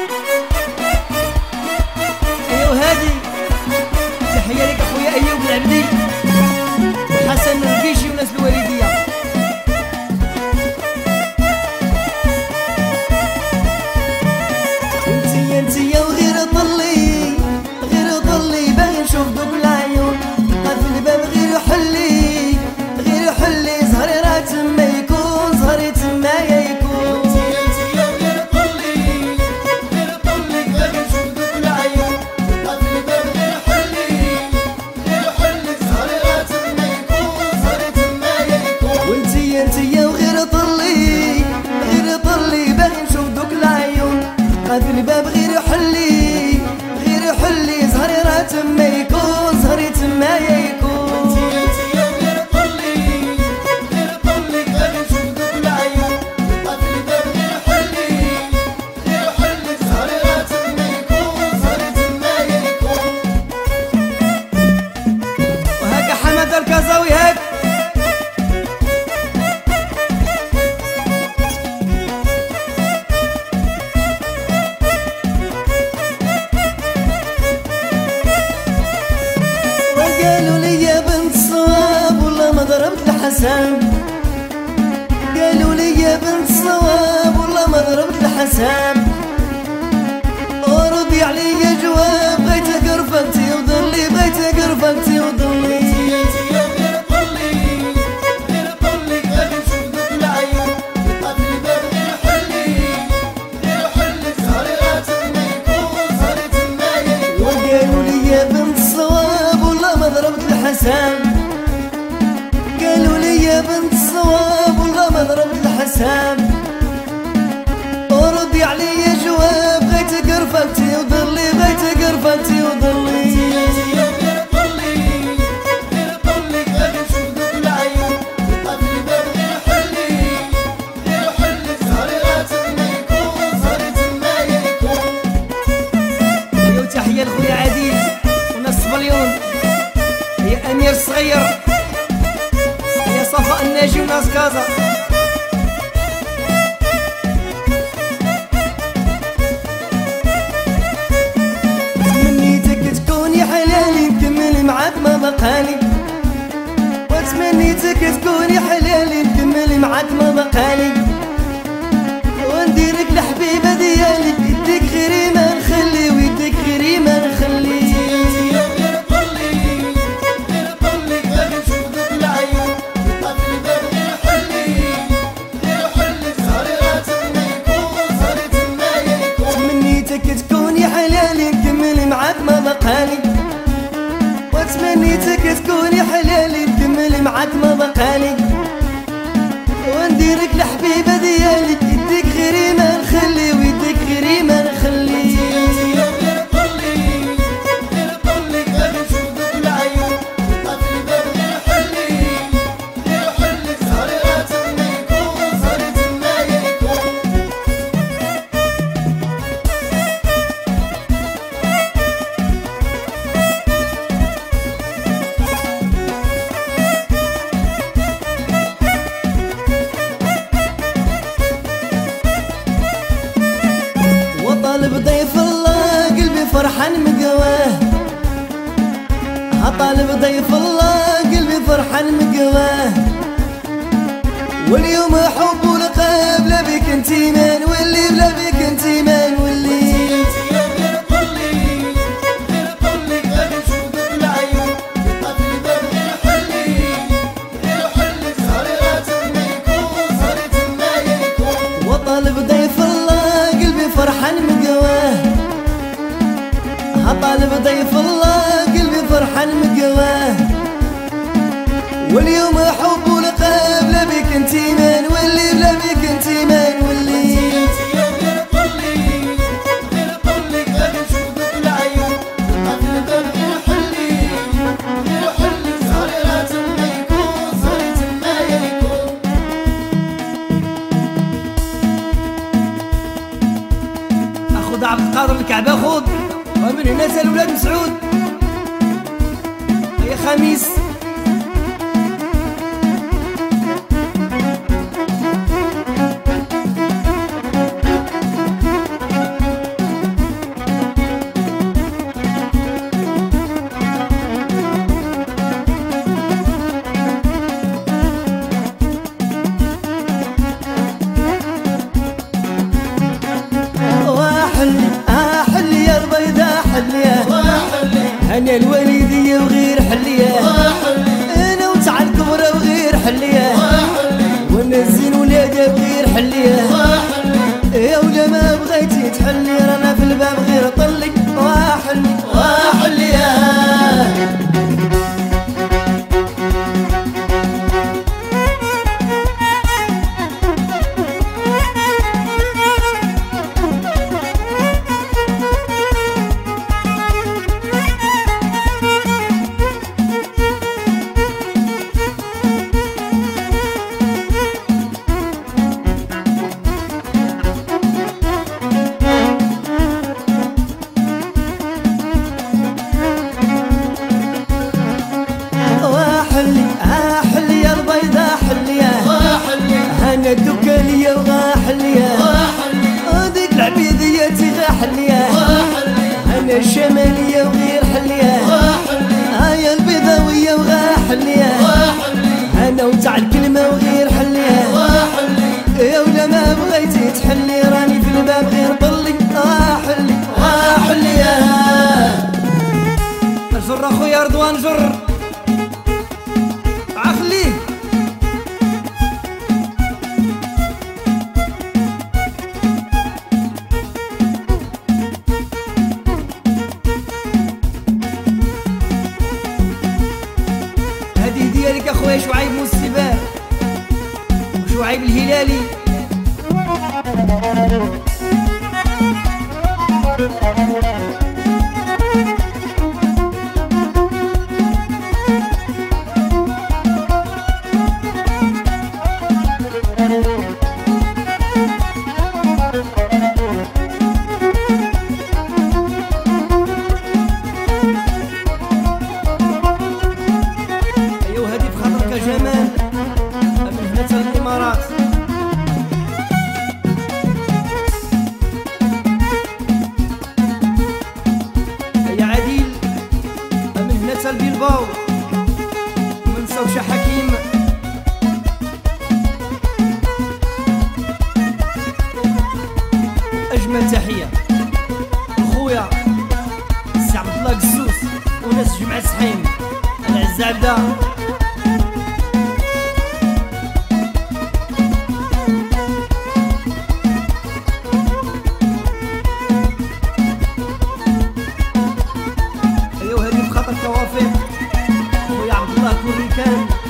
ايوا هادي تحية لك اخويا ايوب العبدي وحسن الرقيشي وناس الوالدية. انتيا وغير طلي غير طلي باغي نشوف دوك العيون قافل الباب غير حلي غير حلي زهري راه تما يكون زهري تما يكون. انتيا وغير طلي غير طلي باغي نشوف دوك العيون قافل الباب غير حلي غير حلي زهري راه تما يكون زهري تما يكون. وانتيا وغير طلي غير طلي باغي نشوف دوك العيون قافل الباب غير حلي غير حلي زهري راه تما يكون زهري تما يكون. انتيا وغير طلي غير طلي باغي نشوف دوك العيون قافل الباب غير حلي غير حلي زهري راه تما يكون زهري تما يكون. وهاكا حمد الكازاوي هاك قالوا لي يا بنت الصواب والله ما ضربت الحسام قالوا لي يا بنت الصواب والله ما ضربت الحسام وربي عليا جواب بغيتك رفقتي وضلي بغيتك رفقتي وضلي. انتيا وغير طلي غير طلي باغي نشوف دوك العيون قافل الباب غير حلي غير حلي زهري راه تما يكون زهري تما يكون. وقالوا لي يا بنت الصواب والله ما ضربت الحسام قالوا لي يا بنت الصواب والله ما ضربت الحسام وربي عليا جواب بغيتك رفقتي وضلي بغيتك رفقتي وضلي. انتيا وغير طلي غير طلي باغي نشوف دوك العيون قافل الباب غير حلي غير حلي زهري راه تما يكون زهري تما يكون. ايوا تحية لخويا عديل وناس صبليون هي امير الصغير هي صفاء الناجي وناس كازا. تمنيتك تكوني حلالي نكمل معاك ما بقالي وتمنيتك تكوني حلالي نكمل معاك ما بقالي ونديرك الحبيبة ديالي يديك غيري ما نخلي ويديك غيري ما نخلي. انتيا وغير طلي غير طلي باغي نشوف دوك العيون قافل الباب غير حلي غير حلي زهري راه تما يكون زهري تما يكون. تمنيتك تكوني حلالي نكمل معاك ما بقالي وتمنيتك تكوني حلالي نكمل معاك ما بقالي ونديرك الحبيبة ديالي يديك غيري ما نخلي ويديك غيري ما نخلي. انتيا وغير طلي غير طلي باغي نشوف دوك العيون قافل الباب غير حلي غير حلي زهري راه تما يكون زهري تما يكون. وطالب ضيف الله قلبي فرحان مقواه هطالب ضيف الله قلبي فرحان مقواه واليوم حب ولقاب لا بك انتي ما نولي بلا بك انتي ما نولي. انتيا وغير طلي غير طلي باغي نشوف دوك العيون قافل الباب غير حلي غير حلي زهري راه تما يكون زهري تما يكون. وطالب ضيف الله قلبي فرحان مقواه هطالب ضيف الله قلبي فرحان مقواه واليوم حب ولقاب لا بك انتي ما نولي بلا بك انتي ما نولي. انتيا وغير طلي غير طلي باغي نشوف دوك العيون قافل الباب غير حلي غير حلي زهري راه تما يكون زهري تما يكون. اخذ عبد القادر الكعبة خذ ومن هنا سال ولاد مسعود يا خميس. انا الوالدية وغير حلية، انا وتاع الكبرى وغير حلية، وانا الزين ولادها بغير حلية. يا ولا ما بغيتي تحلي رانا في الباب غير طلي وحلي وحلية. انا الدكانية وغاحلية، هذيك العبيدية غاحلية، انا الشمالية وغير حلية، هيا البيضاوية وغاحلية، انا وتاع الكلمة وغير حلية. يا ولا ما بغيتي تحلي راني في الباب غير طلي حلي حلية. الجر اخويا رضوان جر عخليه. هذه ديالك اخويا شعيب موسيبان وشعيب الهلالي. جمال من هنا تا الامارات. يا عديل من هنا تا البلباو، منساوش حكيم. اجمل تحيه خويا سي عبد الله قسوس وناس جمعة سحيم العزابده. خويا عبد الله كوري كان